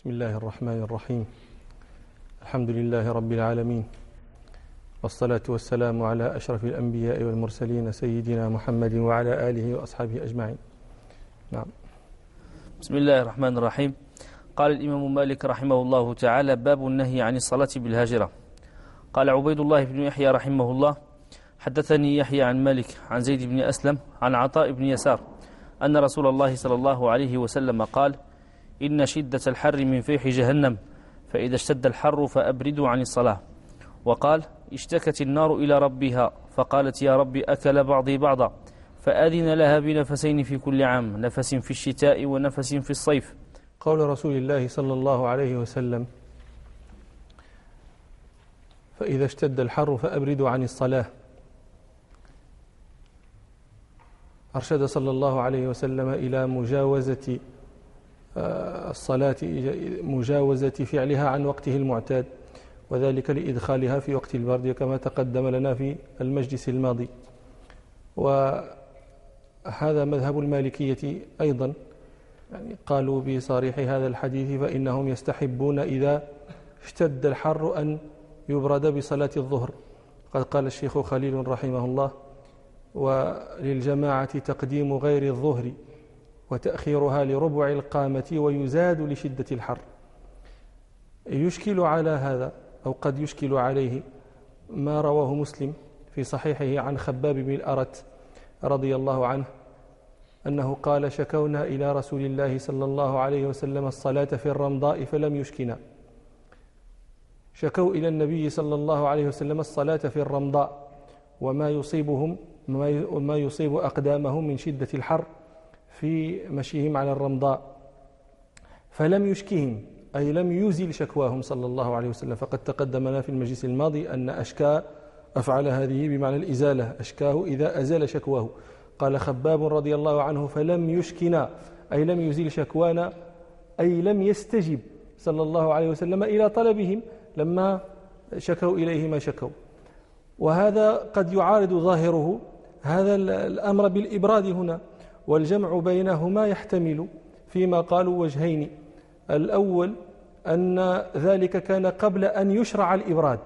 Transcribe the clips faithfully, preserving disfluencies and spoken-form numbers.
بسم الله الرحمن الرحيم. الحمد لله رب العالمين، والصلاة والسلام على أشرف الأنبياء والمرسلين سيدنا محمد وعلى آله وأصحابه أجمعين. نعم. بسم الله الرحمن الرحيم. قال الإمام مالك رحمه الله تعالى: باب النهي عن الصلاة بالهاجرة. قال عبيد الله بن يحيى رحمه الله: حدثني يحيى عن مالك عن زيد بن أسلم عن عطاء بن يسار أن رسول الله صلى الله عليه وسلم قال: إن شدة الحر من فيح جهنم، فإذا اشتد الحر فأبردوا عن الصلاة. وقال: اشتكت النار إلى ربها فقالت: يا رب أكل بعضي بعضا، فأذن لها بنفسين في كل عام، نفس في الشتاء ونفس في الصيف. قول رسول الله صلى الله عليه وسلم: فإذا اشتد الحر فأبردوا عن الصلاة. أرشد صلى الله عليه وسلم إلى مجاوزة الصلاة، مجاوزة فعلها عن وقته المعتاد، وذلك لإدخالها في وقت البرد كما تقدم لنا في المجلس الماضي. وهذا مذهب المالكية أيضا، يعني قالوا بصريح هذا الحديث فإنهم يستحبون إذا اشتد الحر أن يبرد بصلاة الظهر. قد قال الشيخ خليل رحمه الله: وللجماعة تقديم غير الظهر وتأخيرها لربع القامة ويزاد لشدة الحر. يشكل على هذا أو قد يشكل عليه ما رواه مسلم في صحيحه عن خباب بن الأرت رضي الله عنه أنه قال: شكونا إلى رسول الله صلى الله عليه وسلم الصلاة في الرمضاء فلم يشكنا. شكوا إلى النبي صلى الله عليه وسلم الصلاة في الرمضاء وما يصيبهم ما يصيب أقدامهم من شدة الحر في مشيهم على الرمضاء، فلم يشكهم، أي لم يزل شكواهم صلى الله عليه وسلم. فقد تقدمنا في المجلس الماضي أن أشكى أفعل هذه بمعنى الإزالة، أشكاه إذا أزال شكواه. قال خباب رضي الله عنه: فلم يشكنا، أي لم يزل شكوانا، أي لم يستجب صلى الله عليه وسلم إلى طلبهم لما شكوا إليه ما شكوا. وهذا قد يعارض ظاهره هذا الأمر بالإبراد هنا، والجمع بينهما يحتمل فيما قالوا وجهين. الأول أن ذلك كان قبل أن يشرع الإبراد،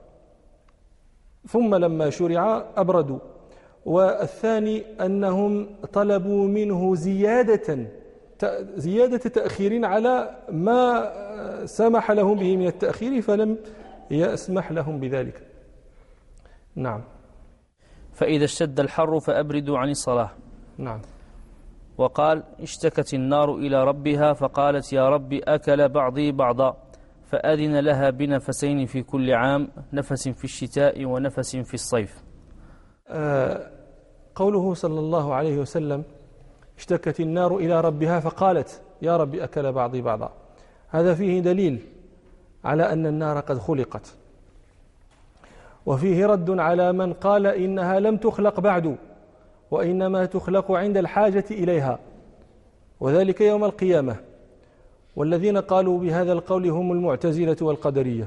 ثم لما شرع أبردوا. والثاني أنهم طلبوا منه زيادة زيادة تأخير على ما سمح لهم به من التأخير، فلم يسمح لهم بذلك. نعم. فإذا اشتد الحر فأبردوا عن الصلاة. نعم. وقال: اشتكت النار إلى ربها فقالت: يا رب أكل بعضي بعضا، فأذن لها بنفسين في كل عام، نفس في الشتاء ونفس في الصيف. آه قوله صلى الله عليه وسلم: اشتكت النار إلى ربها فقالت: يا رب أكل بعضي بعضا، هذا فيه دليل على أن النار قد خلقت، وفيه رد على من قال إنها لم تخلق بعد، وإنما تخلق عند الحاجة إليها، وذلك يوم القيامة. والذين قالوا بهذا القول هم المعتزلة والقدرية،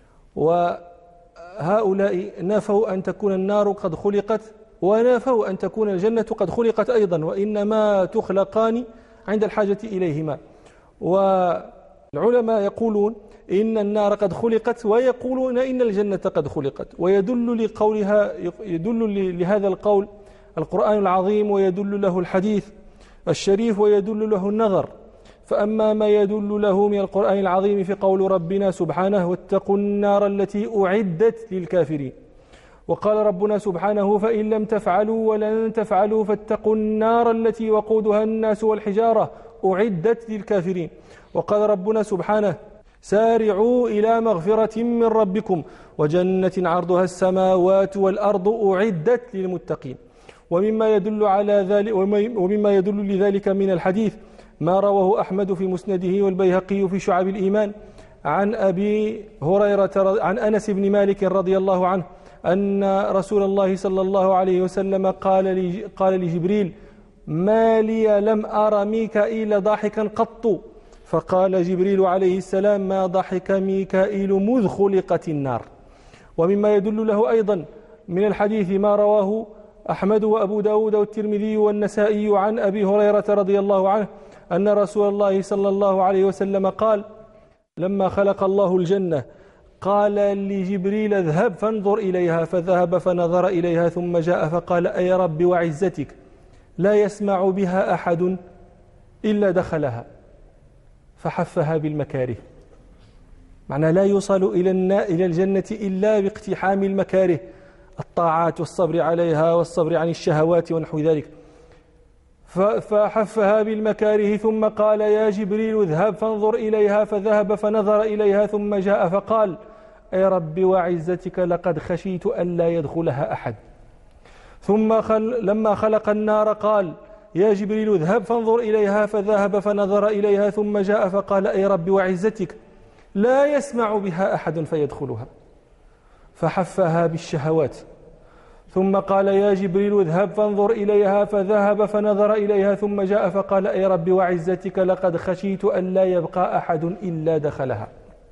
وهؤلاء نفوا أن تكون النار قد خلقت، ونفوا أن تكون الجنة قد خلقت أيضا، وإنما تخلقان عند الحاجة إليهما. والعلماء يقولون إن النار قد خلقت، ويقولون إن الجنة قد خلقت. ويدل لقولها يدل لهذا القول القرآن العظيم، ويدل له الحديث الشريف، ويدل له النظر. فأما ما يدل له من القرآن العظيم في قول ربنا سبحانه: واتقوا النار التي أعدت للكافرين. وقال ربنا سبحانه: فإن لم تفعلوا ولن تفعلوا فاتقوا النار التي وقودها الناس والحجارة أعدت للكافرين. وقال ربنا سبحانه: سارعوا إلى مغفرة من ربكم وجنة عرضها السماوات والأرض أعدت للمتقين. ومما يدل على ذلك ومما يدل لذلك من الحديث ما رواه أحمد في مسنده والبيهقي في شعب الإيمان عن أبي هريرة عن أنس بن مالك رضي الله عنه أن رسول الله صلى الله عليه وسلم قال قال لجبريل: ما لي لم أرى ميكائيل ضاحكا قط. فقال جبريل عليه السلام: ما ضحك ميكائيل مذ خلقت النار. ومما يدل له أيضا من الحديث ما رواه أحمد وأبو داود والترمذي والنسائي عن أبي هريرة رضي الله عنه أن رسول الله صلى الله عليه وسلم قال: لما خلق الله الجنة قال لجبريل اذهب فانظر إليها، فذهب فنظر إليها ثم جاء فقال أي رب وعزتك لا يسمع بها أحد إلا دخلها، فحفها بالمكاره. معنى لا يوصل إلى الجنة إلا باقتحام المكاره، الطاعات والصبر عليها والصبر عن الشهوات ونحو ذلك. فحفها بالمكاره ثم قال يا جبريل اذهب فانظر إليها، فذهب فنظر إليها ثم جاء فقال أي رب وعزتك لقد خشيت أن لا يدخلها أحد. ثم خل لما خلق النار قال يا جبريل اذهب فانظر إليها، فذهب فنظر إليها ثم جاء فقال أي رب وعزتك لا يسمع بها أحد فيدخلها، فحفها بالشهوات. ثم قال يا جبريل اذهب فانظر إليها، فذهب فنظر إليها ثم جاء فقال أي رب وعزتك لقد خشيت أن لا يبقى أحد إلا دخلها.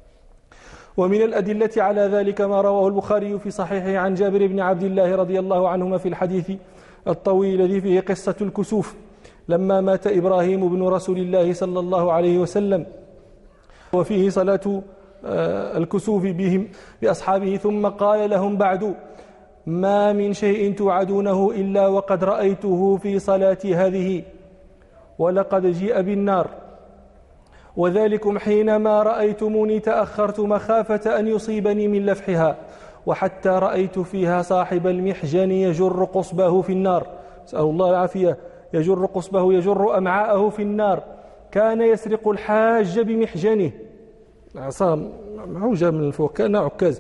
ومن الأدلة على ذلك ما رواه البخاري في صحيحه عن جابر بن عبد الله رضي الله عنهما في الحديث الطويل الذي فيه قصة الكسوف، لما مات إبراهيم بن رسول الله صلى الله عليه وسلم، وفيه صلاة الكسوف بهم بأصحابه، ثم قال لهم بعد ما من شيء توعدونه إلا وقد رأيته في صلاتي هذه، ولقد جيء بالنار، وذلكم حينما رأيتموني تأخرت مخافة أن يصيبني من لفحها، وحتى رأيت فيها صاحب المحجن يجر قصبه في النار، أسأل الله العافية، يجر قصبه يجر أمعاءه في النار، كان يسرق الحاج بمحجنه، عصا معوجة من الفوق كان عكاز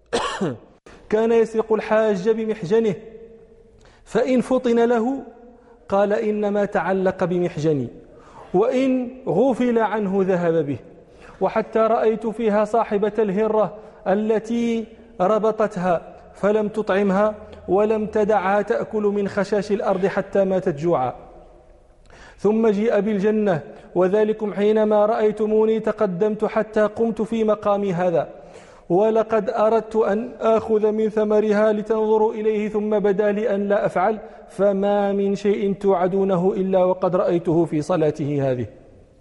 كان يسرق الحاج بمحجنه، فإن فطن له قال إنما تعلق بمحجني، وإن غفل عنه ذهب به، وحتى رأيت فيها صاحبة الهرة التي ربطتها فلم تطعمها ولم تدعها تأكل من خشاش الأرض حتى ماتت جوعا. ثم جيء بالجنة، وذلكم حينما رأيتموني تقدمت حتى قمت في مقامي هذا، ولقد أردت أن آخذ من ثمرها لتنظروا إليه ثم بدا لي أن لا أفعل، فما من شيء توعدونه إلا وقد رأيته في صلاته هذه.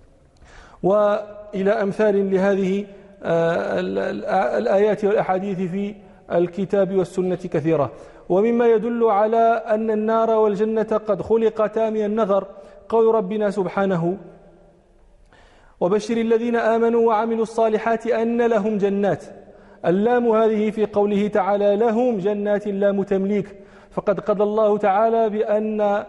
وإلى أمثال لهذه الآيات والأحاديث في الكتاب والسنة كثيرة. ومما يدل على أن النار والجنة قد خلقتا من النظر قول ربنا سبحانه وبشر الذين آمنوا وعملوا الصالحات أن لهم جنات، اللام هذه في قوله تعالى لهم جنات لام تمليك، فقد قضى الله تعالى بأن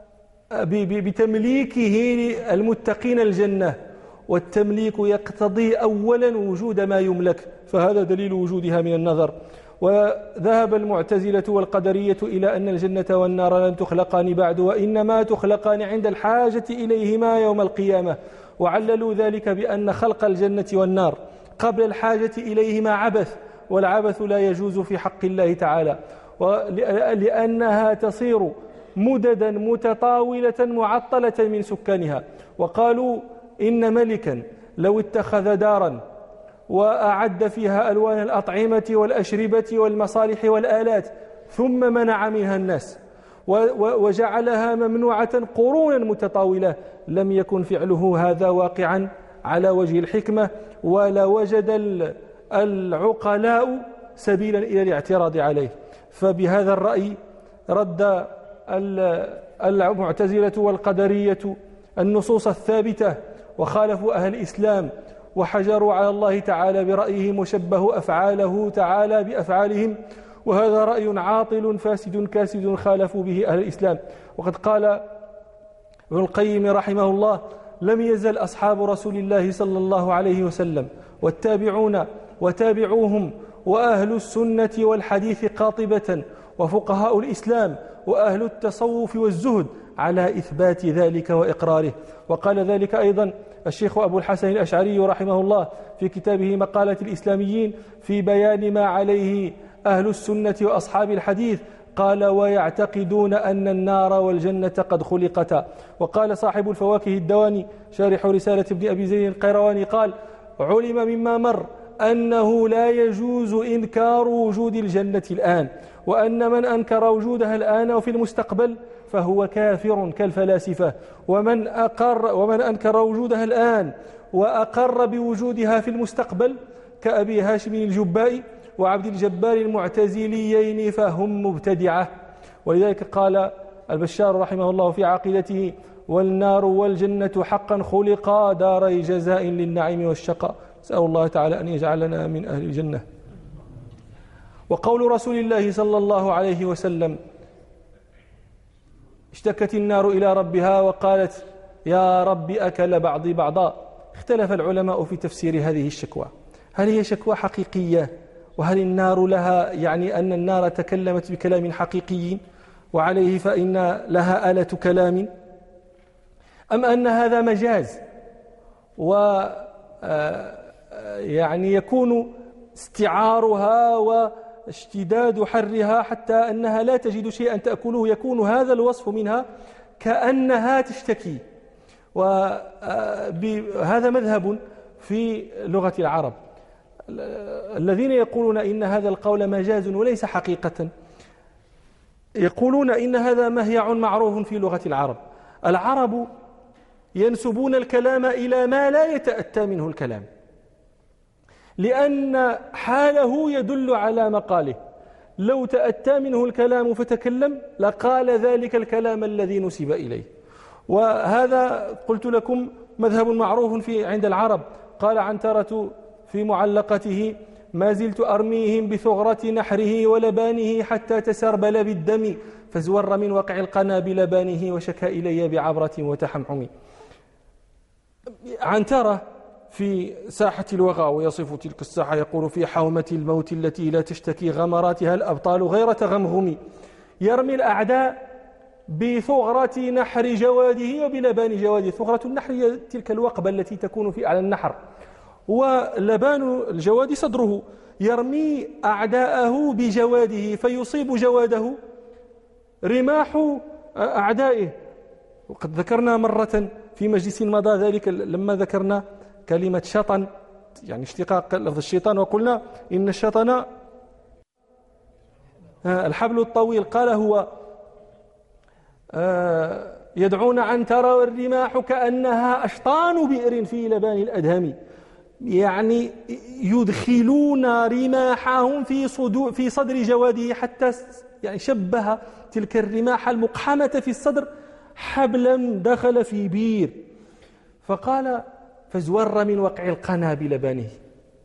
بتمليكه المتقين الجنة، والتمليك يقتضي أولا وجود ما يملك، فهذا دليل وجودها من النظر. وذهب المعتزلة والقدرية إلى أن الجنة والنار لن تخلقان بعد، وإنما تخلقان عند الحاجة إليهما يوم القيامة، وعللوا ذلك بأن خلق الجنة والنار قبل الحاجة إليهما عبث، والعبث لا يجوز في حق الله تعالى، لأنها تصير مددا متطاولة معطلة من سكانها. وقالوا إن ملكا لو اتخذ دارا وأعد فيها ألوان الأطعمة والأشربة والمصالح والآلات ثم منع منها الناس وجعلها ممنوعة قرونا متطاولة، لم يكن فعله هذا واقعا على وجه الحكمة، ولا وجد العقلاء سبيلا إلى الاعتراض عليه. فبهذا الرأي رد المعتزلة والقدرية النصوص الثابتة، وخالفوا أهل الإسلام وحجروا على الله تعالى برأيهم، وشبهوا أفعاله تعالى بأفعالهم، وهذا رأي عاطل فاسد كاسد خالفوا به أهل الإسلام. وقد قال ابن القيم رحمه الله لم يزل أصحاب رسول الله صلى الله عليه وسلم والتابعون وتابعوهم وأهل السنة والحديث قاطبة وفقهاء الإسلام وأهل التصوف والزهد على إثبات ذلك وإقراره. وقال ذلك أيضا الشيخ أبو الحسن الأشعري رحمه الله في كتابه مقالة الإسلاميين في بيان ما عليه أهل السنة وأصحاب الحديث، قال ويعتقدون أن النار والجنة قد خلقتا. وقال صاحب الفواكه الدواني شارح رسالة ابن أبي زيد القيرواني قال علم مما مر أنه لا يجوز إنكار وجود الجنة الآن، وأن من أنكر وجودها الآن وفي المستقبل فهو كافر كالفلاسفة، ومن أقر ومن أنكر وجودها الآن وأقر بوجودها في المستقبل كأبي هاشم الجبائي وعبد الجبار المعتزليين فهم مبتدعة. ولذلك قال البشار رحمه الله في عقيدته: والنار والجنة حقا خلقا داري جزاء للنعيم والشقاء. نسأل الله تعالى أن يجعلنا من أهل الجنة. وقول رسول الله صلى الله عليه وسلم: اشتكت النار إلى ربها وقالت: يا رب أكل بعضي بعضا. اختلف العلماء في تفسير هذه الشكوى، هل هي شكوى حقيقية وهل النار لها يعني أن النار تكلمت بكلام حقيقي وعليه فإن لها آلة كلام، أم أن هذا مجاز و يعني يكون استعارها واشتداد حرها حتى أنها لا تجد شيئا تأكله، يكون هذا الوصف منها كأنها تشتكي. وهذا مذهب في لغة العرب. الذين يقولون إن هذا القول مجاز وليس حقيقة يقولون إن هذا مهيع معروف في لغة العرب. العرب ينسبون الكلام إلى ما لا يتأتى منه الكلام، لأن حاله يدل على مقاله. لو تأتى منه الكلام فتكلم لقال ذلك الكلام الذي نسب إليه. وهذا قلت لكم مذهب معروف في عند العرب. قال عنترة في معلقته: ما زلت أرميهم بثغرة نحره ولبانه حتى تسربل بالدم فزور من وقع القنا بلبانه وشكى إلي بعبرة وتحمحم. عنترة في ساحة الوغى ويصف تلك الساحة يقول: في حومة الموت التي لا تشتكي غمراتها الأبطال غير تغمغم. يرمي الأعداء بثغرة نحر جواده وبلبان جواده. ثغرة النحر هي تلك الوقبة التي تكون في أعلى النحر، ولبان الجواد صدره. يرمي أعداءه بجواده فيصيب جواده رماح أعدائه. وقد ذكرنا مرة في مجلس مضى ذلك لما ذكرنا كلمة شطن، يعني اشتقاق لفظ الشيطان، وقلنا إن الشطن الحبل الطويل. قال هو يدعون عنترة والرماح كأنها أشطان بئر في لبان الأدهم، يعني يدخلون رماحهم في صدور في صدر جواده حتى يعني شبه تلك الرماح المقحمة في الصدر حبلا دخل في بير. فقال: فزور من وقع القنا بلبانه. يعني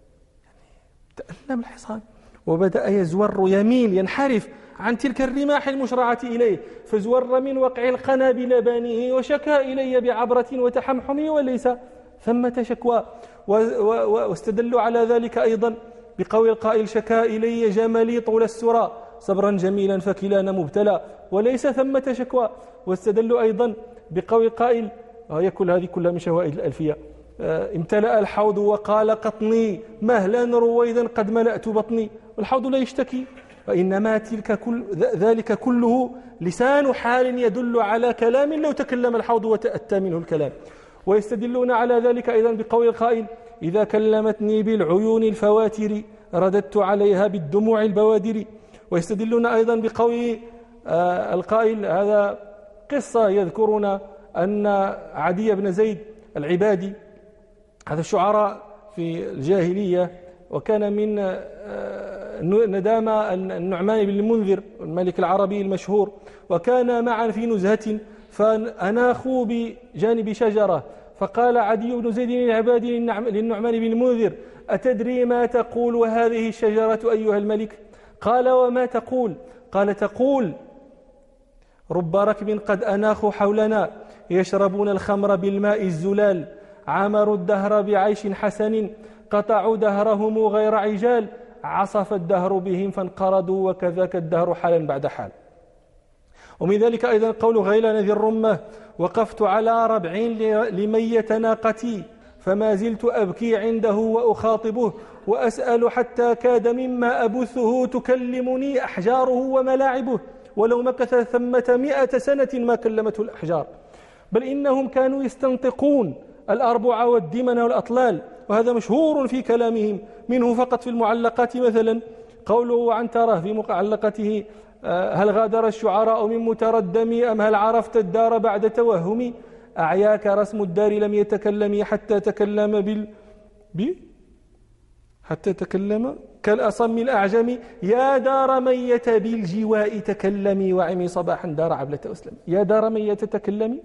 تألم الحصان وبدأ يزور يميل ينحرف عن تلك الرماح المشرعة إليه. فزور من وقع القنا بلبانه وشكى إلي بعبرة وتحمحم وليس ثمة شكوى. واستدلوا على ذلك أيضا بقول القائل: شكى إلي جملي طول السرى صبرا جميلا فكلانا مبتلى وليس ثمة شكوى. واستدلوا أيضا بقول القائل، وهي كل هذه كلها من شوائد الألفية: امتلأ الحوض وقال قطني مهلا رويدا قد ملأت بطني. والحوض لا يشتكي، وإنما تلك كل ذلك كله لسان حال يدل على كلام لو تكلم الحوض وتأتى منه الكلام. ويستدلون على ذلك أيضا بقول القائل: إذا كلمتني بالعيون الفواتر رددت عليها بالدموع البوادر. ويستدلون أيضا بقول آه القائل، هذا قصة يذكرون أن عدي بن زيد العبادي، هذا الشعراء في الجاهلية، وكان من آه ندام النعمان بن المنذر الملك العربي المشهور، وكان معا في نزهة فأناخوا بجانب شجرة. فقال عدي بن زيد العبادي للنعمان بن المنذر: أتدري ما تقول وهذه الشجرة أيها الملك؟ قال: وما تقول؟ قال: تقول: رب ركب قد أناخوا حولنا يشربون الخمر بالماء الزلال عمروا الدهر بعيش حسن قطعوا دهرهم غير عجال عصف الدهر بهم فانقرضوا وكذاك الدهر حالا بعد حال. ومن ذلك أيضا قول غيلان ذي الرمة: وقفت على ربع لميت ناقتي فما زلت أبكي عنده وأخاطبه وأسأل حتى كاد مما أبثه تكلمني أحجاره وملاعبه ولو مكث ثمة مئة سنة ما كلمته الأحجار. بل إنهم كانوا يستنطقون الأربع والدمن والأطلال، وهذا مشهور في كلامهم. منه فقط في المعلقات مثلا قوله عنترة في معلقته: هل غادر الشعراء من متردم أم هل عرفت الدار بعد توهم؟ أعياك رسم الدار لم يتكلم حتى تكلم بال ب حتى تكلم كالأصم الأعجم يا دار مية بالجواء تكلمي وعمي صباحا دار عبلة أسلم يا دار مية تكلمي.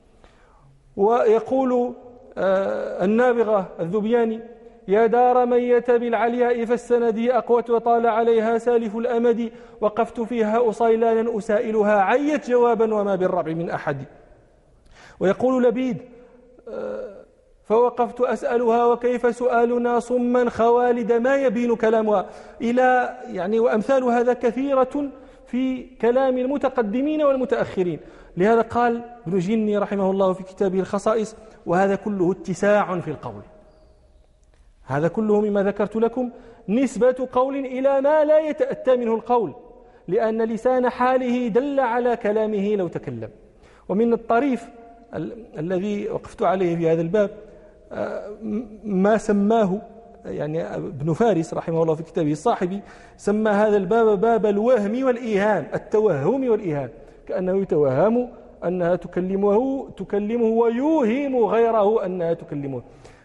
ويقول آه النابغة الذبياني يا دار مية بالعلياء فالسندي أقوت وطال عليها سالف الأمد وقفت فيها أصيلانا أسائلها عيت جوابا وما بالربع من أحد. ويقول لبيد آه فوقفت أسألها وكيف سؤالنا صما خوالد ما يبين كلامها إلى يعني وأمثال هذا كثيرة في كلام المتقدمين والمتأخرين. لهذا قال ابن جني رحمه الله في كتابه الخصائص وهذا كله اتساع في القول. هذا كله مما ذكرت لكم نسبة قول إلى ما لا يتأتى منه القول لأن لسان حاله دل على كلامه لو تكلم. ومن الطريف ال- الذي وقفت عليه في هذا الباب ما سماه يعني ابن فارس رحمه الله في كتابه الصاحبي سمى هذا الباب باب الوهم والإيهام التوهم والإيهام كأنه يتوهم أنها تكلمه تكلمه ويوهم غيره أنها تكلمه.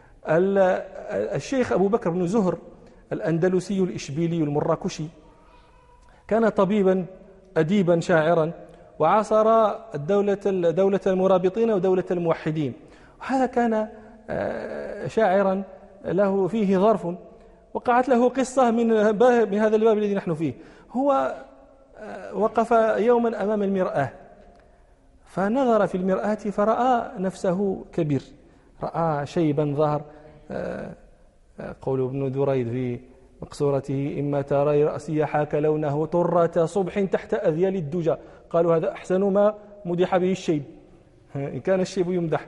الشيخ أبو بكر بن زهر الأندلسي الإشبيلي المراكشي كان طبيبا أديبا شاعرا وعاصر الدولة دولة المرابطين ودولة الموحدين. وهذا كان شاعرا له فيه ظرف وقعت له قصة من من هذا الباب الذي نحن فيه. هو وقف يوما أمام المرآة فنظر في المرآة فرأى نفسه كبير رأى شيبا ظهر قول ابن دريد في مقصورته إما ترى رأسي حاك لونه طرة صبح تحت أذيال الدجى قالوا هذا أحسن ما مدح به الشيب إن كان الشيب يمدح.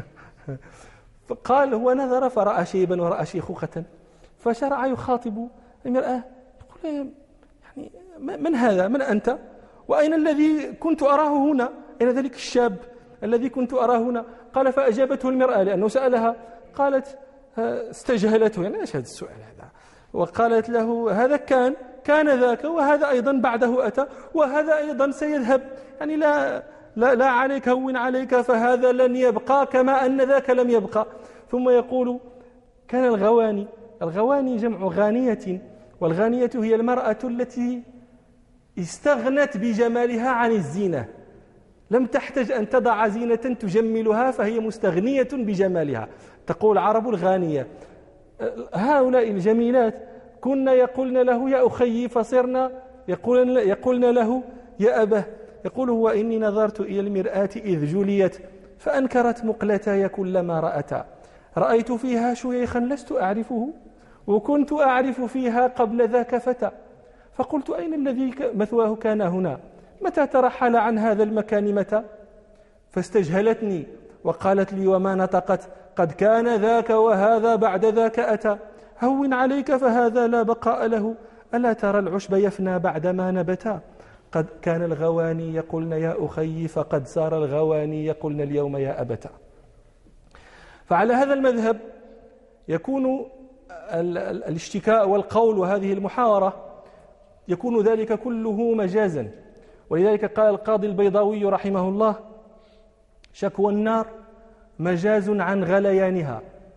فقال هو نظر فرأى شيبا ورأى شيخوخة فشرع يخاطب المرآة يقول يعني من هذا من أنت وأين الذي كنت أراه هنا أين ذلك الشاب الذي كنت أراه هنا. قال فأجابته المرآة لأنه سألها قالت استجهلته يعني ايش هذا السؤال هذا وقالت له هذا كان كان ذاك وهذا أيضا بعده أتى وهذا أيضا سيذهب يعني لا لا, لا عليك هون عليك فهذا لن يبقى كما أن ذاك لم يبقى. ثم يقول كان الغواني الغواني جمع غانية والغانية هي المرأة التي استغنت بجمالها عن الزينة لم تحتاج أن تضع زينة تجملها فهي مستغنية بجمالها. تقول العرب الغانية. هؤلاء الجميلات كنا يقولن له يا أخي فصرنا يقولن, يقولن له يا أبه. يقول هو إني نظرت إلى المرآة إذ جليت فأنكرت مقلتاي كلما رأتا رأيت فيها شيخا لست أعرفه وكنت أعرف فيها قبل ذاك فتى فقلت أين الذي مثواه كان هنا متى ترحل عن هذا المكان متى فاستجهلتني وقالت لي وما نطقت قد كان ذاك وهذا بعد ذاك أتى هون عليك فهذا لا بقاء له ألا ترى العشب يفنى بعدما نبتا قد كان الغواني يقولن يا أخي فقد صار الغواني يقولن اليوم يا أبتا. فعلى هذا المذهب يكون الاشتكاء والقول وهذه المحاورة يكون ذلك كله مجازا. ولذلك قال القاضي البيضاوي رحمه الله شكوى النار مجاز عن غليانها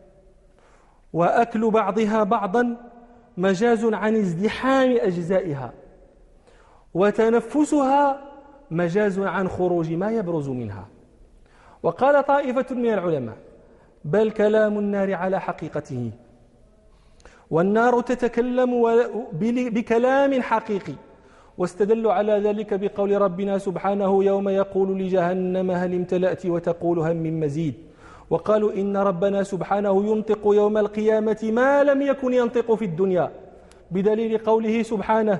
وأكل بعضها بعضا مجاز عن ازدحام أجزائها وتنفسها مجاز عن خروج ما يبرز منها. وقال طائفة من العلماء بل كلام النار على حقيقته والنار تتكلم بكلام حقيقي واستدلوا على ذلك بقول ربنا سبحانه يوم يقول لجهنم هل امتلأت وتقول هل من مزيد. وقالوا إن ربنا سبحانه ينطق يوم القيامة ما لم يكن ينطق في الدنيا بدليل قوله سبحانه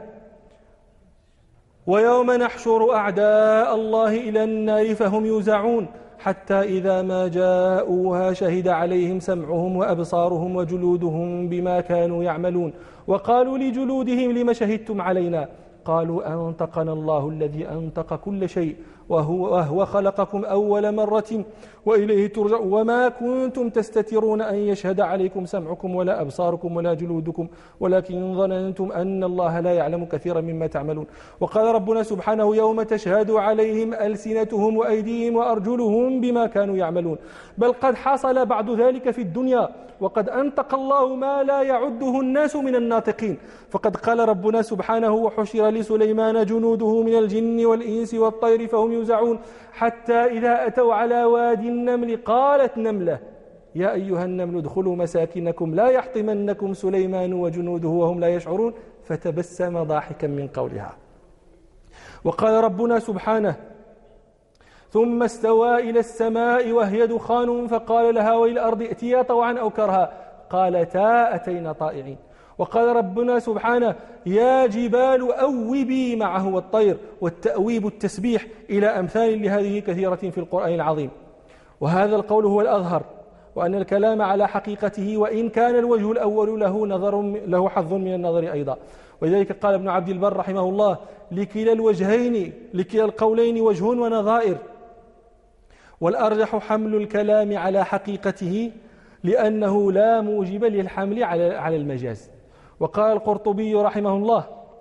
ويوم نحشر أعداء الله إلى النار فهم يوزعون حتى إذا ما جاءوها شهد عليهم سمعهم وأبصارهم وجلودهم بما كانوا يعملون وقالوا لجلودهم لما شهدتم علينا قالوا أنطقنا الله الذي أنطق كل شيء وهو, وهو خلقكم أول مرة وإليه ترجع وما كنتم تستترون أن يشهد عليكم سمعكم ولا أبصاركم ولا جلودكم ولكن ظننتم أن الله لا يعلم كثيرا مما تعملون. وقال ربنا سبحانه يوم تشهد عليهم ألسنتهم وأيديهم وأرجلهم بما كانوا يعملون. بل قد حصل بعد ذلك في الدنيا وقد أنطق الله ما لا يعده الناس من الناطقين. فقد قال ربنا سبحانه وحشر لسليمان جنوده من الجن والإنس والطير فهم يوزعون حتى إذا أتوا على وادي النمل قالت نملة يا أيها النمل ادخلوا مساكنكم لا يحطمنكم سليمان وجنوده وهم لا يشعرون فتبسم ضاحكا من قولها. وقال ربنا سبحانه ثم استوى إلى السماء وهي دخان فقال لها وللأرض ائتيا طوعا أو كرها قالتا أتينا طائعين. وقال ربنا سبحانه يا جبال أوبي معه والطير والتأويب التسبيح إلى أمثال لهذه كثيرة في القرآن العظيم. وهذا القول هو الأظهر وأن الكلام على حقيقته وإن كان الوجه الأول له نظر له حظ من النظر أيضا. ولذلك قال ابن عبد البر رحمه الله لكلا الوجهين لكلا القولين وجه ونظائر والأرجح حمل الكلام على حقيقته لأنه لا موجب للحمل على المجاز. وقال القرطبي رحمه الله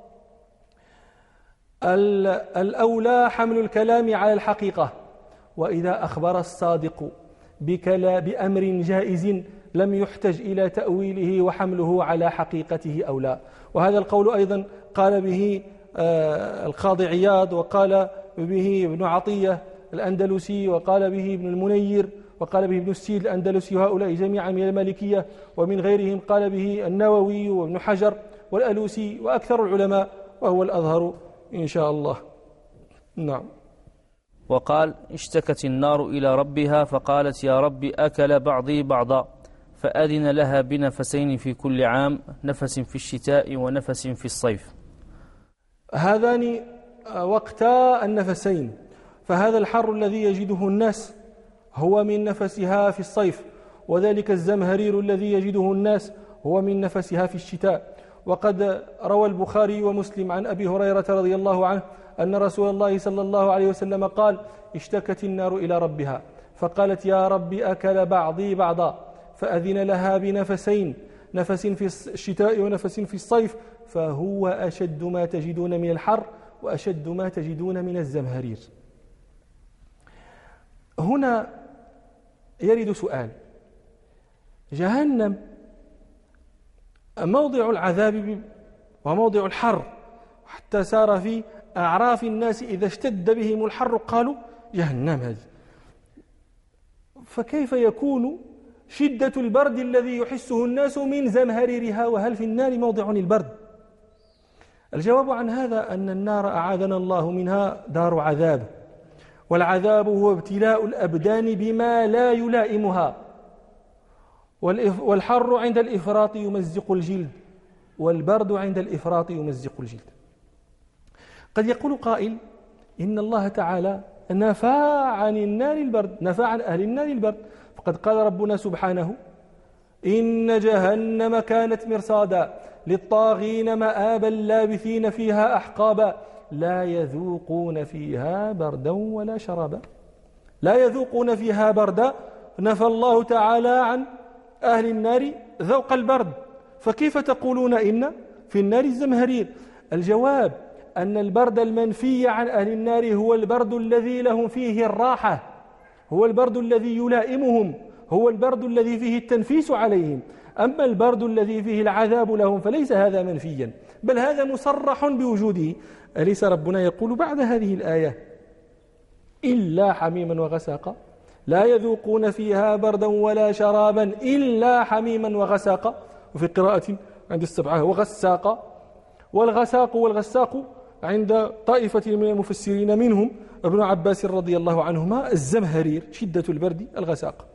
الأولى حمل الكلام على الحقيقة وإذا أخبر الصادق بأمر جائز لم يحتج إلى تأويله وحمله على حقيقته أو لا. وهذا القول أيضا قال به القاضي عياض وقال به ابن عطية الأندلسي وقال به ابن المنير وقال به ابن السيد الأندلسي وهؤلاء جميعا من المالكية ومن غيرهم قال به النووي وابن حجر والألوسي وأكثر العلماء وهو الأظهر إن شاء الله. نعم. وقال اشتكت النار إلى ربها فقالت يا رب أكل بعضي بعضا فأذن لها بنفسين في كل عام نفس في الشتاء ونفس في الصيف. هذان وقتا النفسين فهذا الحر الذي يجده الناس هو من نفسها في الصيف وذلك الزمهرير الذي يجده الناس هو من نفسها في الشتاء. وقد روى البخاري ومسلم عن أبي هريرة رضي الله عنه أن رسول الله صلى الله عليه وسلم قال اشتكت النار إلى ربها فقالت يا رب أكل بعضي بعضا فأذن لها بنفسين نفس في الشتاء ونفس في الصيف فهو أشد ما تجدون من الحر وأشد ما تجدون من الزمهرير. هنا يرد سؤال جهنم موضع العذاب وموضع الحر حتى سار في أعراف الناس إذا اشتد بهم الحر قالوا جهنم هذه. فكيف يكون شدة البرد الذي يحسه الناس من زمهريرها وهل في النار موضع البرد؟ الجواب عن هذا أن النار أعاذنا الله منها دار عذاب والعذاب هو ابتلاء الأبدان بما لا يلائمها والحر عند الإفراط يمزق الجلد والبرد عند الإفراط يمزق الجلد. قد يقول قائل إن الله تعالى نفى عن النار البرد نفى عن أهل النار البرد فقد قال ربنا سبحانه إن جهنم كانت مرصادا للطاغين مآبا لابثين فيها أحقابا لا يذوقون فيها بردا ولا شرابا. لا يذوقون فيها بردا نفى الله تعالى عن أهل النار ذوق البرد فكيف تقولون إن في النار الزمهرير؟ الجواب أن البرد المنفي عن أهل النار هو البرد الذي لهم فيه الراحة هو البرد الذي يلائمهم هو البرد الذي فيه التنفيس عليهم. أما البرد الذي فيه العذاب لهم فليس هذا منفيا بل هذا مصرح بوجوده. أليس ربنا يقول بعد هذه الآية إلا حميما وغساقا لا يذوقون فيها بردا ولا شرابا إلا حميما وغساقا وفي قراءة عند السبعة وغساقا والغساق والغساق عند طائفة من المفسرين منهم ابن عباس رضي الله عنهما الزمهرير شدة البرد الغساق.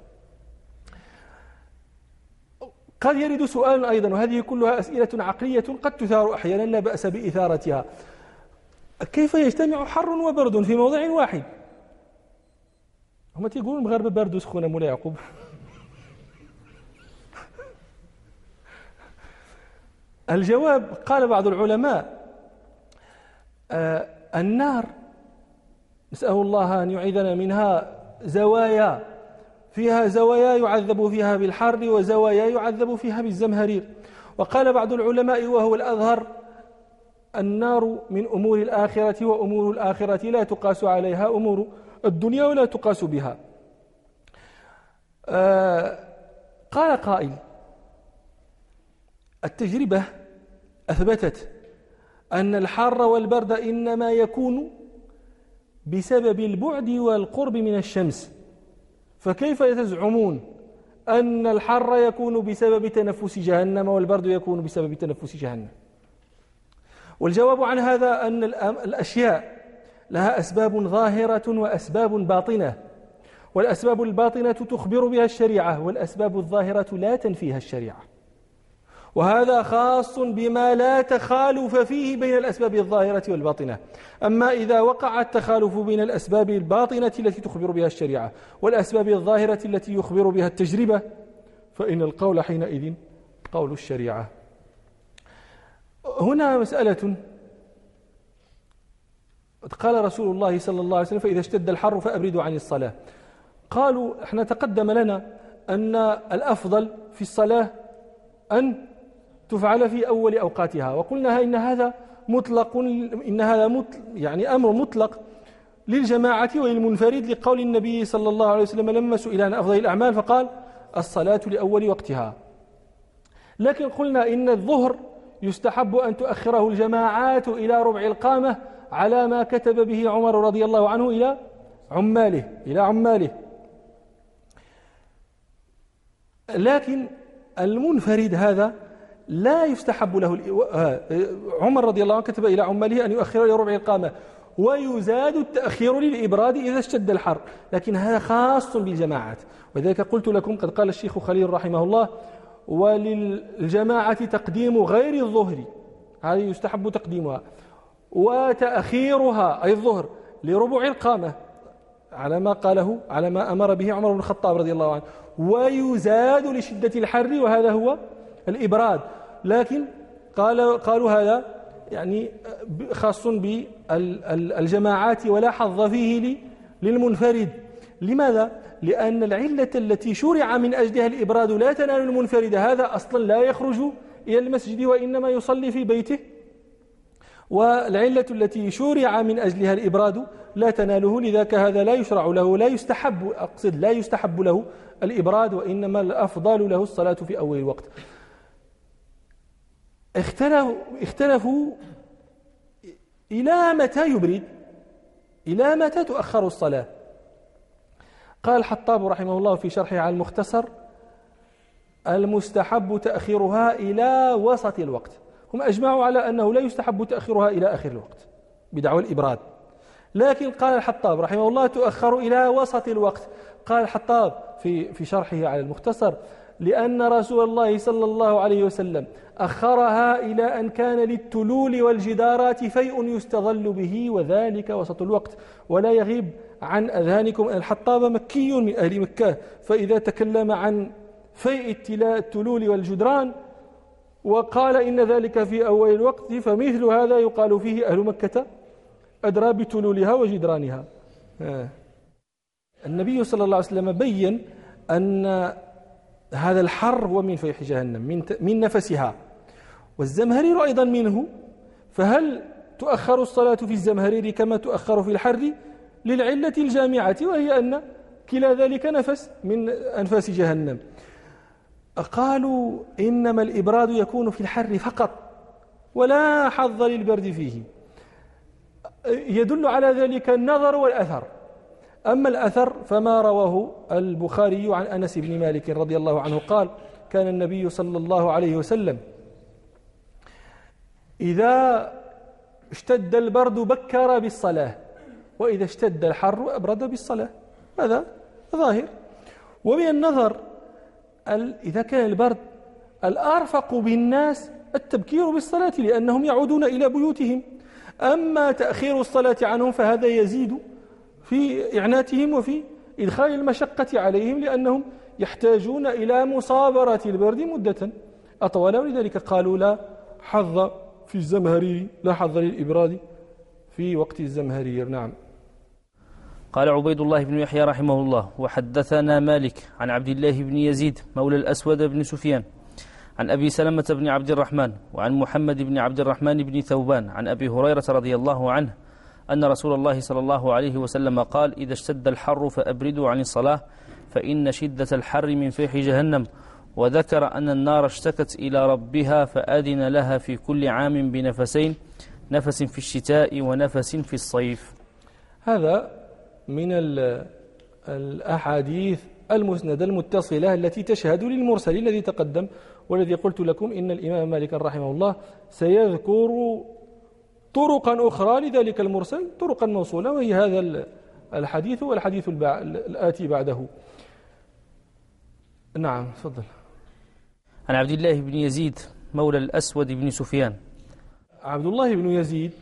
قد يرد سؤال أيضا وهذه كلها أسئلة عقلية قد تثار أحيانا لا بأس بإثارتها كيف يجتمع حر وبرد في موضع واحد؟ هم تيقولون المغاربة برد وسخونة مولا يعقوب. الجواب قال بعض العلماء آه النار نسأل الله أن يعيذنا منها زوايا فيها زوايا يعذب فيها بالحر وزوايا يعذب فيها بالزمهرير. وقال بعض العلماء وهو الأظهر: النار من أمور الآخرة، وأمور الآخرة لا تقاس عليها أمور الدنيا ولا تقاس بها. آه قال قائل: التجربة أثبتت أن الحر والبرد إنما يكون بسبب البعد والقرب من الشمس، فكيف تزعمون أن الحر يكون بسبب تنفس جهنم والبرد يكون بسبب تنفس جهنم؟ والجواب عن هذا أن الأشياء لها أسباب ظاهرة وأسباب باطنة، والأسباب الباطنة تخبر بها الشريعة، والأسباب الظاهرة لا تنفيها الشريعة. وهذا خاص بما لا تخالف فيه بين الأسباب الظاهرة والباطنة. أما إذا وقع التخالف بين الأسباب الباطنة التي تخبر بها الشريعة والأسباب الظاهرة التي يخبر بها التجربة، فإن القول حينئذ قول الشريعة. هنا مسألة. قال رسول الله صلى الله عليه وسلم: فإذا اشتد الحر فأبردوا عن الصلاة. قالوا: احنا تقدم لنا أن الأفضل في الصلاة أن تفعل في أول أوقاتها، وقلنا إن هذا مطلق، إن هذا مطلق يعني أمر مطلق للجماعة وللمنفرد، لقول النبي صلى الله عليه وسلم لما سئل عن أفضل الأعمال فقال: الصلاة لأول وقتها. لكن قلنا إن الظهر يستحب أن تؤخره الجماعات إلى ربع القامة على ما كتب به عمر رضي الله عنه إلى عماله إلى عماله لكن المنفرد هذا لا يستحب له. عمر رضي الله عنه كتب إلى عماله أن يؤخر إلى ربع القامة، ويزاد التأخير للإبراد إذا اشتد الحر، لكن هذا خاص بالجماعات. وذلك قلت لكم قد قال الشيخ خليل رحمه الله: وللجماعة تقديم غير الظهر، هذه يستحب تقديمها، وتأخيرها أي الظهر لربع القامة على ما قاله على ما أمر به عمر بن الخطاب رضي الله عنه، ويزاد لشدة الحر وهذا هو الإبراد. لكن قال قالوا هذا يعني خاص بالجماعات ولا حظ فيه للمنفرد. لماذا؟ لأن العلة التي شرع من أجلها الإبراد لا تنال المنفرد، هذا أصلا لا يخرج إلى المسجد وإنما يصلي في بيته، والعلة التي شرع من أجلها الإبراد لا تناله، لذاك هذا لا يشرع له، لا يستحب أقصد لا يستحب له الإبراد، وإنما الأفضل له الصلاة في أول الوقت. اختلفوا, اختلفوا إلى متى يبرد، إلى متى تؤخر الصلاة. قال الحطاب رحمه الله في شرحه على المختصر: المستحب تأخيرها إلى وسط الوقت. هم أجمعوا على أنه لا يستحب تأخيرها إلى آخر الوقت بدعوى الإبراد، لكن قال الحطاب رحمه الله تؤخر إلى وسط الوقت. قال الحطاب في في شرحه على المختصر: لأن رسول الله صلى الله عليه وسلم أخرها إلى أن كان للتلول والجدارات فيء يستظل به، وذلك وسط الوقت. ولا يغيب عن أذهانكم أن الحطاب مكي من أهل مكة، فإذا تكلم عن فيء التلول والجدران وقال إن ذلك في أول الوقت، فمثل هذا يقال فيه أهل مكة أدرى بتلولها وجدرانها. النبي صلى الله عليه وسلم بين أن هذا الحر هو من فيح جهنم، من من نفسها، والزمهرير أيضا منه. فهل تؤخر الصلاة في الزمهرير كما تؤخر في الحر؟ للعلة الجامعة، وهي أن كلا ذلك نفس من أنفاس جهنم. قالوا إنما الإبراد يكون في الحر فقط ولا حظ للبرد فيه. يدل على ذلك النظر والأثر. أما الأثر فما رواه البخاري عن أنس بن مالك رضي الله عنه قال: كان النبي صلى الله عليه وسلم إذا اشتد البرد بكر بالصلاة، وإذا اشتد الحر أبرد بالصلاة. هذا ظاهر. ومن النظر إذا كان البرد الأرفق بالناس التبكير بالصلاة، لأنهم يعودون إلى بيوتهم. أما تأخير الصلاة عنهم فهذا يزيد في إعناتهم وفي إدخال المشقة عليهم، لأنهم يحتاجون إلى مصابرة البرد مدة أطول. ولذلك قالوا لا حظ في الزمهرير، لا حظ للإبراد في وقت الزمهرير. نعم. قال عبيد الله بن يحيى رحمه الله وحدثنا مالك عن عبد الله بن يزيد مولى الأسود بن سفيان عن أبي سلمة بن عبد الرحمن وعن محمد بن عبد الرحمن بن ثوبان عن أبي هريرة رضي الله عنه أن رسول الله صلى الله عليه وسلم قال إذا اشتد الحر فأبردوا عن الصلاة فإن شدة الحر من فيح جهنم، وذكر أن النار اشتكت إلى ربها فأذن لها في كل عام بنفسين، نفس في الشتاء ونفس في الصيف. هذا من الأحاديث المسندة المتصلة التي تشهد للمرسل الذي تقدم، والذي قلت لكم إن الإمام مالك رحمه الله سيذكر طرقا أخرى لذلك المرسل، طرقا موصولة، وهي هذا الحديث والحديث الآتي بعده. نعم تفضل. عن عبد الله بن يزيد مولى الأسود بن سفيان. عبد الله بن يزيد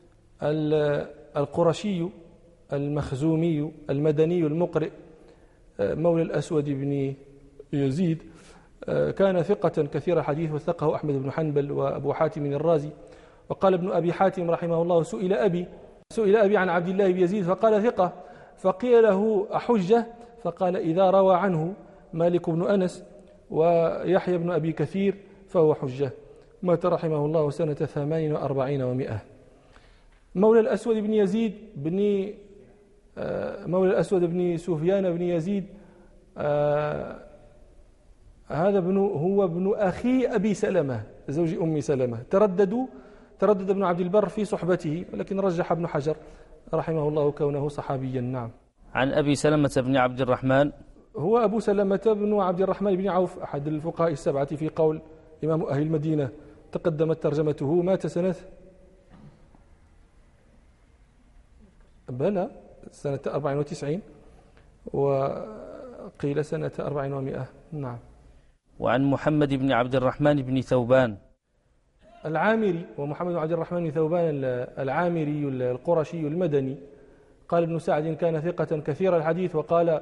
القرشي المخزومي المدني المقرئ مولى الأسود بن يزيد كان ثقة كثير الحديث، وثقه أحمد بن حنبل وأبو حاتم الرازي. وقال ابن أبي حاتم رحمه الله سئل أبي سئل أبي عن عبد الله بن يزيد فقال ثقة، فقيل له أحجة؟ فقال إذا روى عنه مالك بن أنس ويحيى بن أبي كثير فهو حجة. مات رحمه الله سنة ثمان وأربعين ومئة. مولى الأسود بن يزيد بن مولى الأسود بن سفيان بن يزيد آه هذا ابن هو ابن أخي أبي سلمة زوج أم سلمة. ترددوا تردد ابن عبد البر في صحبته، ولكن رجح ابن حجر رحمه الله كونه صحابيا. نعم. عن أبي سلمة بن عبد الرحمن. هو أبو سلمة بن عبد الرحمن بن عوف أحد الفقهاء السبعة في قول إمام أهل المدينة، تقدمت ترجمته. مات سنة بلى سنة أربع وتسعين وقيل سنة أربع ومئة. نعم. وعن محمد بن عبد الرحمن بن ثوبان العامري، ومحمد بن عبد الرحمن بن ثوبان العامري القرشي المدني. قال ابن سعد كان ثقة كثير الحديث. وقال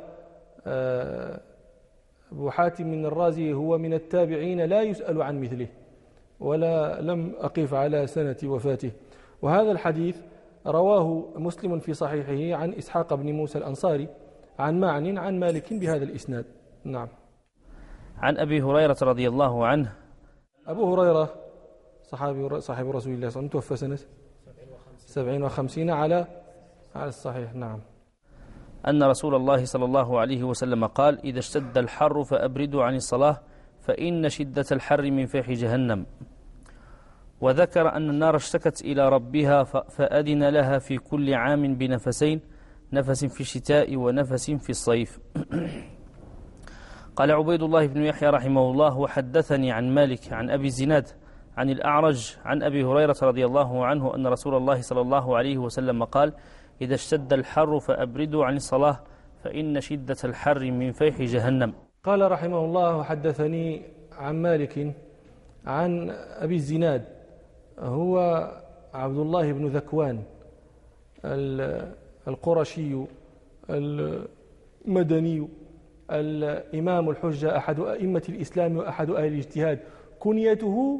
أبو حاتم من الرازي هو من التابعين لا يسأل عن مثله، ولا لم أقف على سنة وفاته. وهذا الحديث رواه مسلم في صحيحه عن إسحاق بن موسى الأنصاري عن معن عن مالك بهذا الإسناد. نعم. عن أبي هريرة رضي الله عنه. أبو هريرة صحابي صاحب رسول الله صلى الله عليه وسلم، توفى سنة سبعين وخمسين على على الصحيح. نعم. أن رسول الله صلى الله عليه وسلم قال إذا اشتد الحر فأبردوا عن الصلاة فإن شدة الحر من فيح جهنم، وذكر أن النار اشتكت إلى ربها فأذن لها في كل عام بنفسين، نفس في الشتاء ونفس في الصيف. قال عبيد الله بن يحيى رحمه الله وحدثني عن مالك عن أبي الزناد عن الأعرج عن أبي هريرة رضي الله عنه أن رسول الله صلى الله عليه وسلم قال إذا اشتد الحر فأبردوا عن الصلاة فإن شدة الحر من فيح جهنم. قال رحمه الله وحدثني عن مالك عن أبي الزناد هو عبد الله بن ذكوان القرشي المدني الإمام الحجة أحد أئمة الإسلام وأحد أهل الاجتهاد. كنيته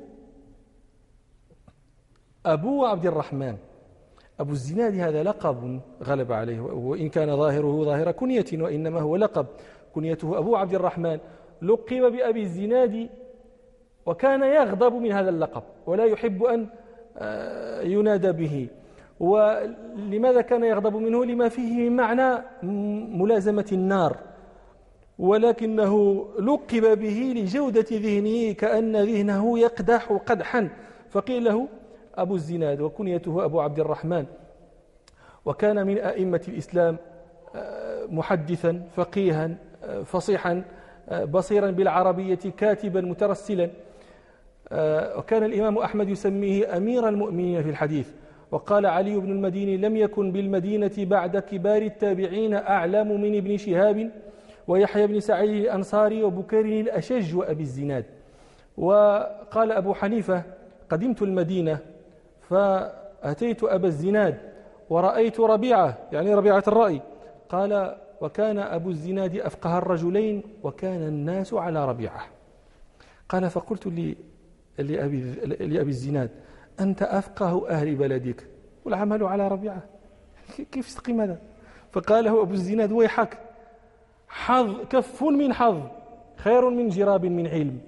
أبو عبد الرحمن. أبو الزناد هذا لقب غلب عليه، وإن كان ظاهره ظاهر كنية، وإنما هو لقب. كنيته أبو عبد الرحمن، لقب بأبي الزناد، وكان يغضب من هذا اللقب ولا يحب أن ينادى به. ولماذا كان يغضب منه؟ لما فيه من معنى ملازمة النار، ولكنه لقب به لجودة ذهنه، كأن ذهنه يقدح قدحا، فقيل له أبو الزناد، وكنيته أبو عبد الرحمن. وكان من أئمة الإسلام، محدثا فقيها فصيحا بصيرا بالعربية، كاتبا مترسلا. وكان الإمام أحمد يسميه أمير المؤمنين في الحديث. وقال علي بن المديني لم يكن بالمدينة بعد كبار التابعين أعلم من ابن شهاب ويحيى بن سعيد الأنصاري وبكير الأشج وأبي الزناد. وقال أبو حنيفة قدمت المدينة فأتيت أبا الزناد ورأيت ربيعة، يعني ربيعة الرأي. قال وكان أبو الزناد أفقه الرجلين وكان الناس على ربيعة. قال فقلت لي لأبي, لأبي الزناد أنت أفقه أهل بلدك والعمل على ربيعة، كيف يستقيم هذا؟ فقال له أبو الزناد ويحك، حظ كف من حظ خير من جراب من علم.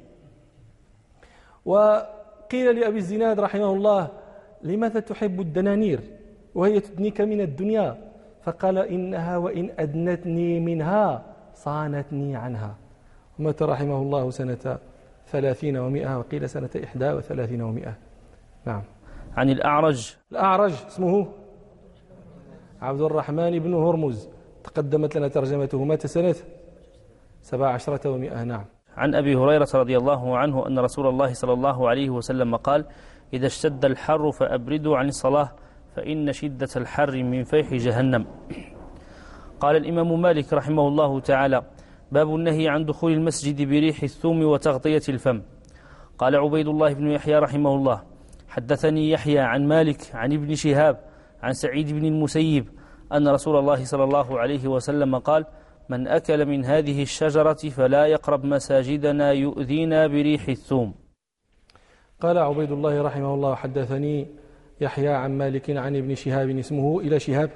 وقيل لأبي الزناد رحمه الله: لماذا تحب الدنانير وهي تدنيك من الدنيا؟ فقال: إنها وإن أدنتني منها صانتني عنها. ومات رحمه الله سنة ثلاثين ومئة، وقيل سنة إحدى وثلاثين ومئة. نعم. عن الأعرج. الأعرج اسمه عبد الرحمن بن هرمز، تقدمت لنا ترجمته، مات سنة سبع عشرة ومئة. نعم. عن أبي هريرة رضي الله عنه أن رسول الله صلى الله عليه وسلم قال: إذا اشتد الحر فأبردوا عن الصلاة فإن شدة الحر من فيح جهنم. قال الإمام مالك رحمه الله تعالى: باب النهي عن دخول المسجد بريح الثوم وتغطية الفم. قال عبيد الله بن يحيى رحمه الله: حدثني يحيى عن مالك عن ابن شهاب عن سعيد بن المسيب أن رسول الله صلى الله عليه وسلم قال: من أكل من هذه الشجرة فلا يقرب مساجدنا يؤذينا بريح الثوم. قال عبيد الله رحمه الله: حدثني يحيى عن مالك عن ابن شهاب، اسمه إلى شهاب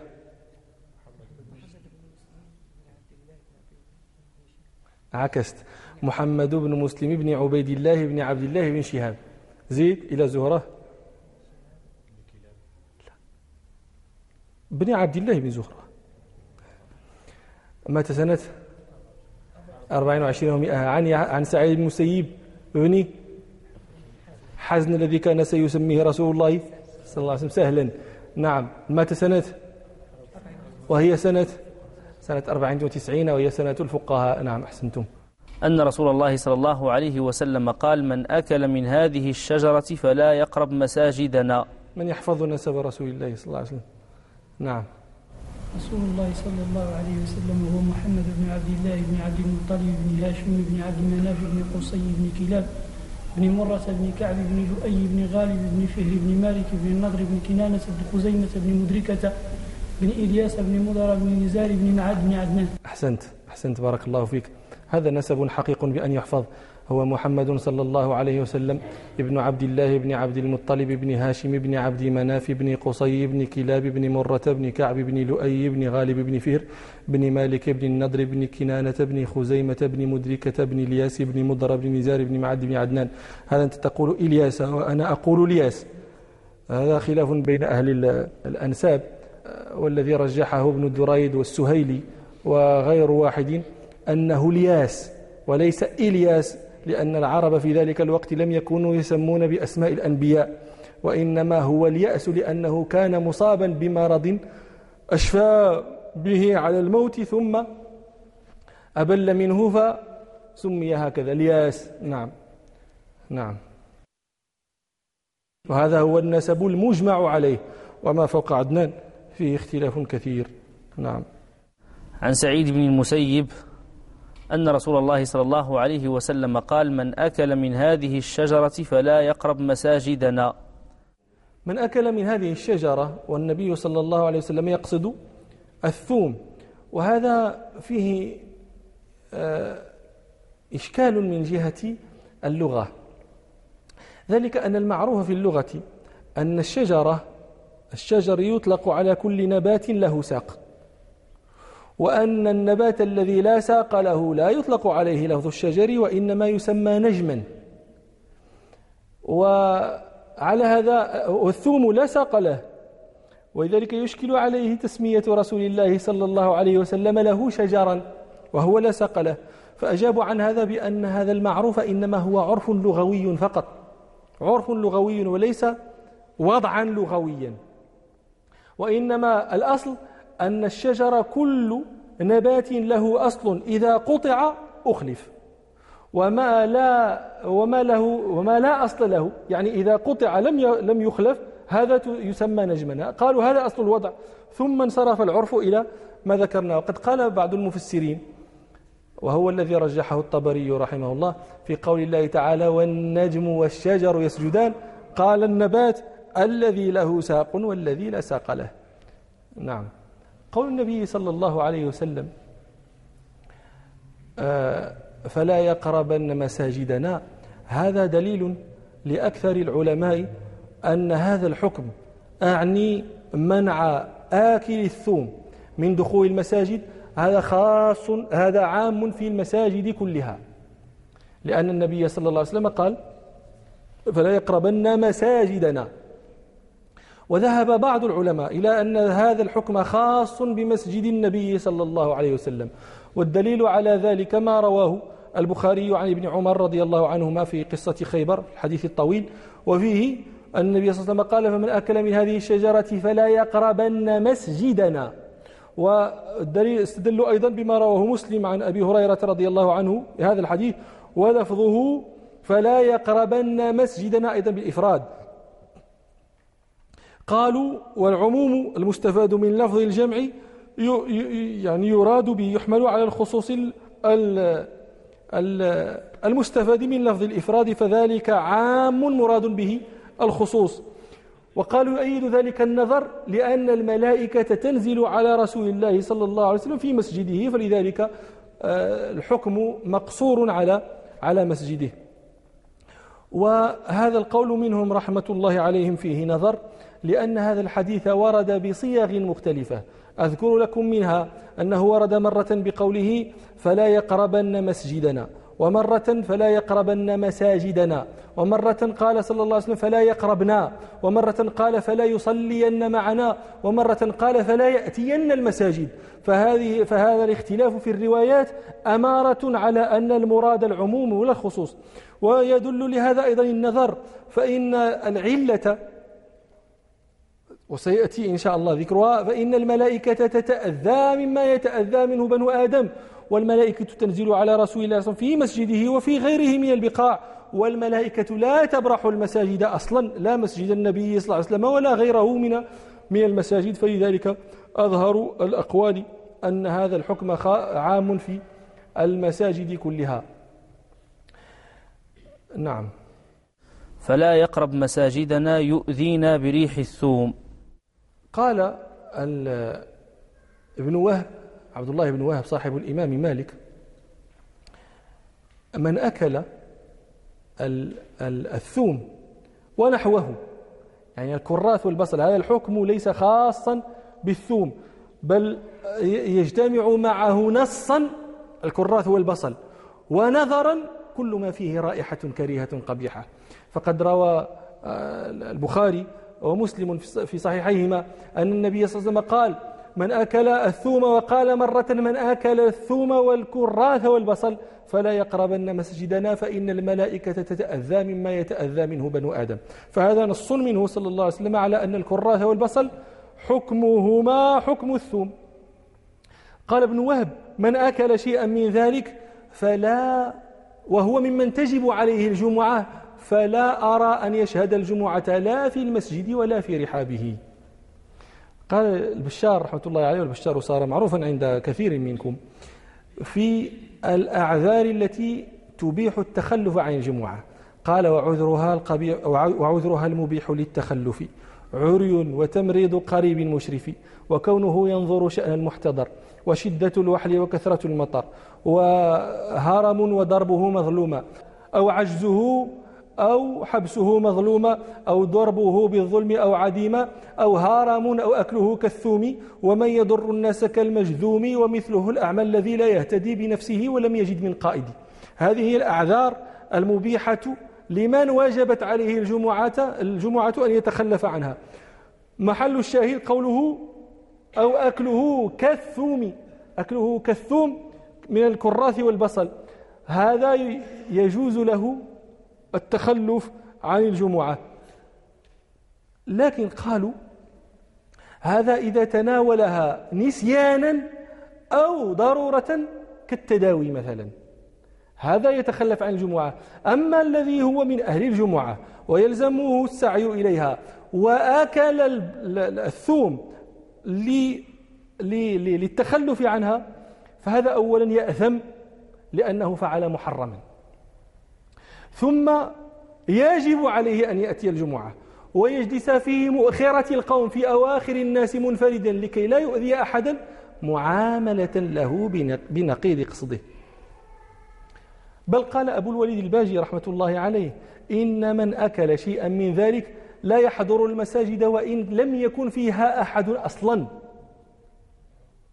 عكست، محمد بن مسلم بن عبيد الله بن عبد الله بن شهاب. زيد إلى زهرة بن عبد الله بن زهرة، مات سنة أربعين وعشرين ومئة. عن عن سعيد بن المسيب بن حزن الذي كان سيسميه رسول الله صلى الله عليه وسلم سهلا. نعم. مات سنة، وهي سنة سنة أربعين وتسعين، وهي سنة الفقهاء. نعم، أحسنتم. أن رسول الله صلى الله عليه وسلم قال: من أكل من هذه الشجرة فلا يقرب مساجدنا. من يحفظ نسب رسول الله صلى الله عليه وسلم؟ نعم. رسول الله صلى الله عليه وسلم هو محمد بن عبد الله بن عبد المطلب بن هاشم بن عبد مناف بن قصي بن كلاب بن مرة بن كعب بن لؤي بن غالب بن فهر بن مالك بن النضر بن كنانة بن خزيمة بن مدركة بن إلياس بن مضر بن نزار بن معاد بن عدنان. أحسنت أحسنت بارك الله فيك. هذا نسب حقيق بأن يحفظ، هو محمد صلى الله عليه وسلم ابن عبد الله بن عبد المطلب بن هاشم بن عبد مناف بن قصي بن كلاب بن مرة بن كعب بن لؤي بن غالب بن فهر بن مالك بن النضر بن كنانة بن خزيمة بن مدركة بن الياس بن مضر بن نزار بن معد بن عدنان. هذا أنت تقول إلياس وأنا أقول الياس، هذا خلاف بين أهل الأنساب، والذي رجحه ابن الدريد والسهيلي وغير واحد أنه الياس وليس إلياس، لأن العرب في ذلك الوقت لم يكونوا يسمون بأسماء الأنبياء، وإنما هو اليأس لأنه كان مصابا بمرض أشفى به على الموت ثم أبل منه فسمي هكذا الياس. نعم نعم. وهذا هو النسب المجمع عليه، وما فوق عدنان فيه اختلاف كثير. نعم. عن سعيد بن المسيب أن رسول الله صلى الله عليه وسلم قال: من أكل من هذه الشجرة فلا يقرب مساجدنا. من أكل من هذه الشجرة، والنبي صلى الله عليه وسلم يقصد الثوم، وهذا فيه إشكال من جهة اللغة، ذلك أن المعروف في اللغة أن الشجرة الشجر يطلق على كل نبات له ساق، وأن النبات الذي لا ساق له لا يطلق عليه لفظ الشجر، وإنما يسمى نجما. وعلى هذا والثوم لا ساق له، ولذلك يشكل عليه تسمية رسول الله صلى الله عليه وسلم له شجرا وهو لا ساق له، فأجابوا عن هذا بأن هذا المعروف إنما هو عرف لغوي فقط، عرف لغوي وليس وضعا لغويا، وإنما الأصل أن الشجر كل نبات له أصل إذا قطع أخلف، وما لا وما له وما لا أصل له، يعني إذا قطع لم لم يخلف، هذا يسمى نجما. قالوا هذا أصل الوضع، ثم انصرف العرف إلى ما ذكرنا. وقد قال بعض المفسرين، وهو الذي رجحه الطبري رحمه الله، في قول الله تعالى: والنجم والشجر يسجدان، قال النبات الذي له ساق والذي لا ساق له. نعم. قول النبي صلى الله عليه وسلم: آه فلا يقربن مساجدنا، هذا دليل لأكثر العلماء أن هذا الحكم أعني منع آكل الثوم من دخول المساجد هذا خاص، هذا عام في المساجد كلها، لأن النبي صلى الله عليه وسلم قال فلا يقربن مساجدنا. وذهب بعض العلماء إلى أن هذا الحكم خاص بمسجد النبي صلى الله عليه وسلم، والدليل على ذلك ما رواه البخاري عن ابن عمر رضي الله عنهما في قصة خيبر الحديث الطويل، وفيه أن النبي صلى الله عليه وسلم قال فمن أكل من هذه الشجرة فلا يقربن مسجدنا. والدليل استدلوا أيضا بما رواه مسلم عن أبي هريرة رضي الله عنه هذا الحديث ولفظه فلا يقربن مسجدنا أيضا بالإفراد. قالوا والعموم المستفاد من لفظ الجمع يعني يراد به يحمل على الخصوص المستفاد من لفظ الإفراد، فذلك عام مراد به الخصوص. وقالوا يؤيد ذلك النظر لأن الملائكة تنزل على رسول الله صلى الله عليه وسلم في مسجده، فلذلك الحكم مقصور على على مسجده. وهذا القول منهم رحمة الله عليهم فيه نظر، لأن هذا الحديث ورد بصيغ مختلفة. أذكر لكم منها أنه ورد مرة بقوله فلا يقربن مسجدنا، ومرة فلا يقربن مساجدنا، ومرة قال صلى الله عليه وسلم فلا يقربنا، ومرة قال فلا يصلين معنا، ومرة قال فلا يأتين المساجد. فهذه فهذا الاختلاف في الروايات أمارة على أن المراد العموم ولا الخصوص. ويدل لهذا أيضا النظر، فإن العلة وسيأتي إن شاء الله ذكرها، فإن الملائكة تتأذى مما يتأذى منه بنو آدم، والملائكة تنزل على رسول الله صلى الله عليه وسلم في مسجده وفي غيره من البقاع، والملائكة لا تبرح المساجد أصلا، لا مسجد النبي صلى الله عليه وسلم ولا غيره من من المساجد. فلذلك أظهر الأقوال أن هذا الحكم عام في المساجد كلها. نعم. فلا يقرب مساجدنا يؤذينا بريح الثوم. قال ابن وهب عبد الله بن وهب صاحب الإمام مالك من أكل الثوم ونحوه، يعني الكراث والبصل، هذا الحكم ليس خاصا بالثوم، بل يجتمع معه نصا الكراث والبصل، ونظرا كل ما فيه رائحة كريهة قبيحة. فقد روى البخاري ومسلم في صحيحيهما أن النبي صلى الله عليه وسلم قال من أكل الثوم، وقال مرة من أكل الثوم والكراث والبصل فلا يقربن مسجدنا فإن الملائكة تتأذى مما يتأذى منه بنو آدم. فهذا نص منه صلى الله عليه وسلم على أن الكراث والبصل حكمهما حكم الثوم. قال ابن وهب من أكل شيئا من ذلك فلا، وهو ممن تجب عليه الجمعة، فلا أرى أن يشهد الجمعة لا في المسجد ولا في رحابه. قال البشار رحمة الله عليه، والبشار صار معروفا عند كثير منكم في الأعذار التي تبيح التخلف عن الجمعة، قال وعذرها القبيح وعذرها المبيح للتخلف عري وتمريض قريب مشرف، وكونه ينظر شأن المحتضر، وشدة الوحل وكثرة المطر، وهرم وضربه مظلوما، أو عجزه أو حبسه مظلوما، أو ضربه بالظلم أو عديما، أو هارم أو أكله كالثوم، ومن يضر الناس كالمجذوم، ومثله الأعمى الذي لا يهتدي بنفسه ولم يجد من قائد. هذه هي الأعذار المبيحة لمن وجبت عليه الجمعة الجمعة أن يتخلف عنها. محل الشاهد قوله أو أكله كالثوم، أكله كالثوم من الكراث والبصل، هذا يجوز له التخلف عن الجمعة. لكن قالوا هذا إذا تناولها نسيانا أو ضرورة كالتداوي مثلا، هذا يتخلف عن الجمعة. أما الذي هو من أهل الجمعة ويلزمه السعي إليها وأكل الثوم للتخلف عنها، فهذا أولا يأثم لأنه فعل محرما، ثم يجب عليه أن يأتي الجمعة ويجلس في مؤخرة القوم في أواخر الناس منفردا لكي لا يؤذي أحدا معاملة له بنقيض قصده. بل قال أبو الوليد الباجي رحمة الله عليه إن من أكل شيئا من ذلك لا يحضر المساجد وإن لم يكن فيها أحد أصلا.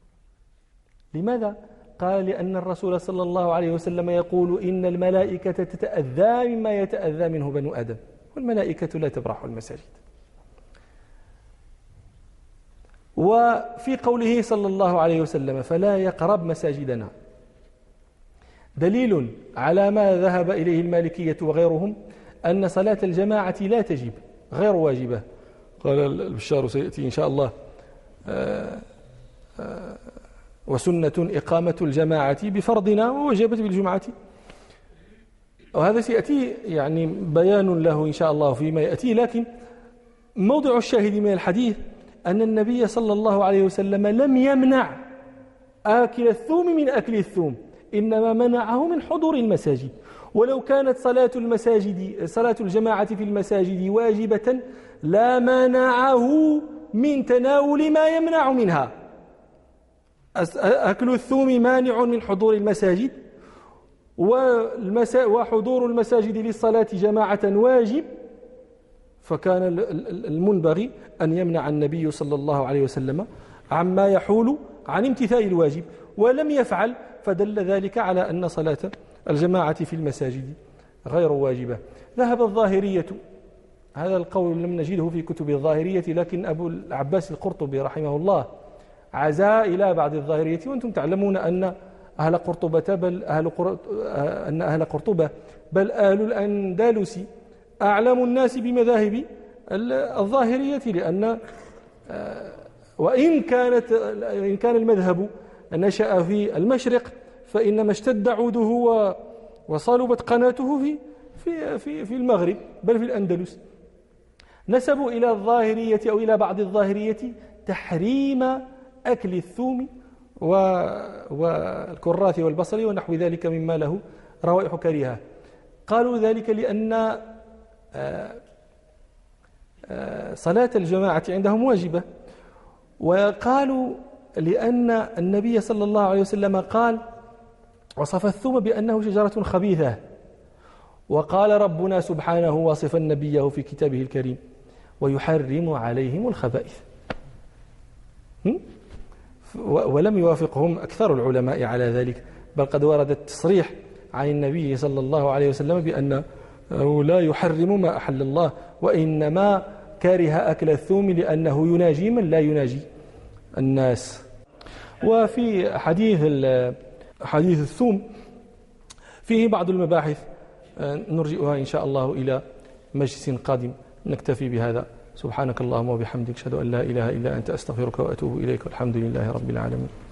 لماذا؟ قال لأن الرسول صلى الله عليه وسلم يقول إن الملائكة تتأذى مما يتأذى منه بنو آدم، والملائكة لا تبرح المساجد. وفي قوله صلى الله عليه وسلم فلا يقرب مساجدنا دليل على ما ذهب إليه المالكية وغيرهم أن صلاة الجماعة لا تجب، غير واجبة. قال البشار سيأتي إن شاء الله آآ آآ وسنة إقامة الجماعة بفرضنا ووجبت بالجمعة، وهذا سيأتي يعني بيان له إن شاء الله فيما يأتي. لكن موضع الشاهد من الحديث أن النبي صلى الله عليه وسلم لم يمنع آكل الثوم من أكل الثوم، إنما منعه من حضور المساجد. ولو كانت صلاة المساجد صلاة الجماعة في المساجد واجبة لا منعه من تناول ما يمنع منها. أكل الثوم مانع من حضور المساجد، وحضور المساجد للصلاة جماعة واجب، فكان المنبغي أن يمنع النبي صلى الله عليه وسلم عما يحول عن امتثال الواجب، ولم يفعل، فدل ذلك على أن صلاة الجماعة في المساجد غير واجبة. ذهب الظاهرية، هذا القول لم نجده في كتب الظاهرية، لكن أبو العباس القرطبي رحمه الله عزا إلى بعض الظاهرية، وأنتم تعلمون أن أهل قرطبة بل أهل قر... أن أهل قرطبة بل أهل الأندلس أعلم الناس بمذاهب الظاهرية، لأن وإن كانت إن كان المذهب نشأ في المشرق، فإنما اشتد عوده وصلبت قناته في في في في المغرب بل في الأندلس. نسبوا إلى الظاهرية أو إلى بعض الظاهرية تحريم أكل الثوم والكراث والبصل ونحو ذلك مما له روائح كريهة. قالوا ذلك لأن صلاة الجماعة عندهم واجبة، وقالوا لأن النبي صلى الله عليه وسلم قال وصف الثوم بأنه شجرة خبيثة، وقال ربنا سبحانه واصفا نبيه في كتابه الكريم ويحرم عليهم الخبائث، ولم يوافقهم أكثر العلماء على ذلك، بل قد ورد التصريح عن النبي صلى الله عليه وسلم بأنه لا يحرم ما أحل الله، وإنما كره أكل الثوم لأنه يناجي من لا يناجي الناس. وفي حديث حديث الثوم فيه بعض المباحث نرجئها إن شاء الله إلى مجلس قادم. نكتفي بهذا. سبحانك اللهم وبحمدك أشهد أن لا إله إلا أنت أستغفرك وأتوب إليك والحمد لله رب العالمين.